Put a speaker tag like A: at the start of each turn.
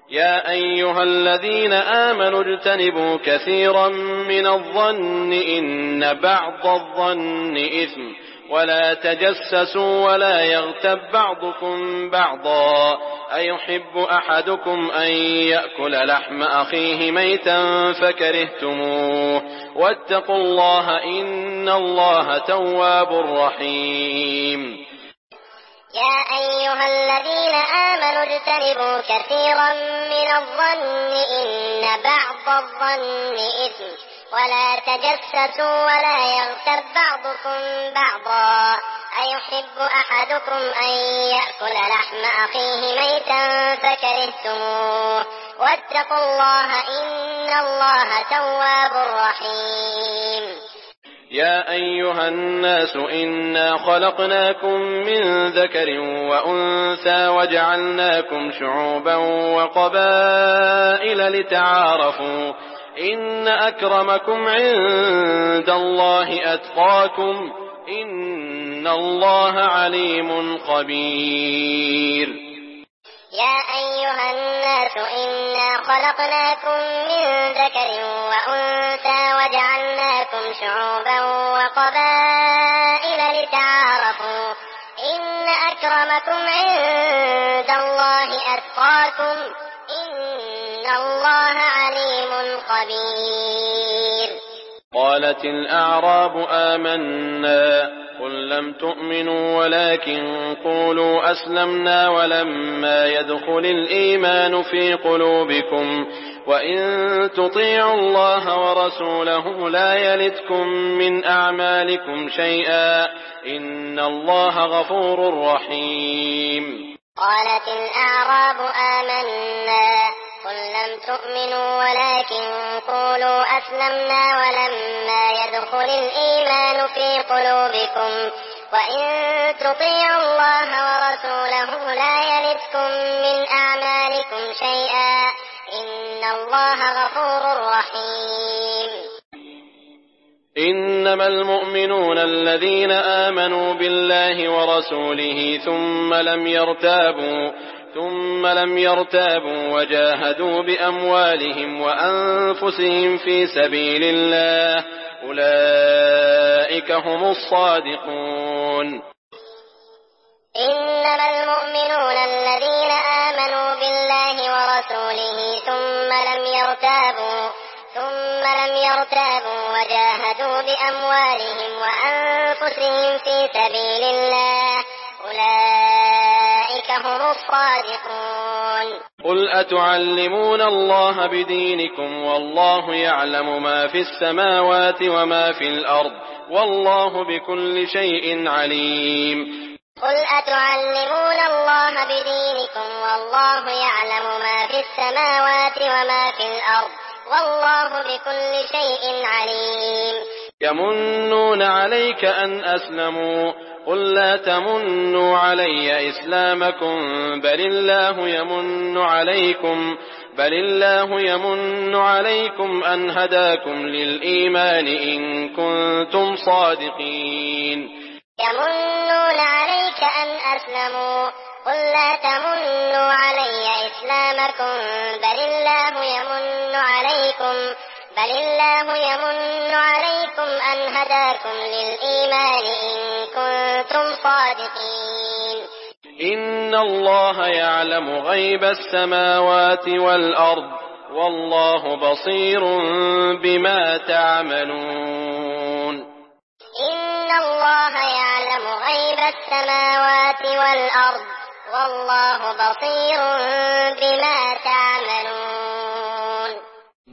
A: يا أيها الذين آمنوا اجتنبوا كثيرا من الظن إن بعض الظن إثم ولا تجسسوا ولا يغتب بعضكم بعضا أيحب أحدكم أن يأكل لحم أخيه ميتا فكرهتموه واتقوا الله إن الله تواب رحيم.
B: يا أيها الذين آمنوا اجتنبوا كثيرا من الظن إن بعض الظن إثم ولا تجسسوا ولا يغتب بعضكم بعضا أيحب أحدكم أن يأكل لحم أخيه ميتا فكرهتموه واتقوا الله إن الله تواب رحيم.
A: يا أيها الناس إنا خلقناكم من ذكر وأنثى وجعلناكم شعوبا وقبائل لتعارفوا إن أكرمكم عند الله أتقاكم إن الله عليم خبير.
B: يا أيها الناس إنا خلقناكم من ذكر وأنثى وجعلناكم شعوبا وقبائل لتعارفوا إن أكرمكم عند الله أتقاكم إن الله عليم خبير.
A: قالت الأعراب آمنا قل لم تؤمنوا ولكن قولوا أسلمنا ولما يدخل الإيمان في قلوبكم وإن تطيعوا الله ورسوله لا يلتكم من أعمالكم شيئا إن الله غفور رحيم.
B: قالت الأعراب آمنا قل لم تؤمنوا ولكن قولوا أسلمنا ولما يدخل الإيمان في قلوبكم وإن تطيعوا الله ورسوله لا يلتكم من أعمالكم شيئا إن الله غفور رحيم.
A: إنما المؤمنون الذين آمنوا بالله ورسوله ثم لم يرتابوا وجاهدوا بأموالهم وأنفسهم في سبيل الله أولئك هم الصادقون.
B: إنما المؤمنون الذين آمنوا بالله ورسوله ثم لم يرتابوا وجاهدوا بأموالهم وأنفسهم في سبيل الله أولئك هم الصادقون.
A: قل أتعلمون الله بدينكم والله يعلم ما في السماوات وما في الأرض والله بكل شيء عليم.
B: قل أتعلمون الله بدينكم والله يعلم ما في السماوات وما في الأرض والله بكل شيء عليم.
A: يمنون عليك أن أسلموا قل لا تمنوا علي إسلامكم بل الله يمن عليكم أن هداكم للإيمان إن كنتم صادقين.
B: يمنون عليك أن أسلموا قل لا تمنوا علي إسلامكم بل الله يمن عليكم أن هداكم للإيمان إن كنتم صادقين.
A: إن الله يعلم غيب السماوات والأرض والله بصير بما تعملون.
B: إن الله يعلم غيب السماوات والأرض والله بصير بما تعملون.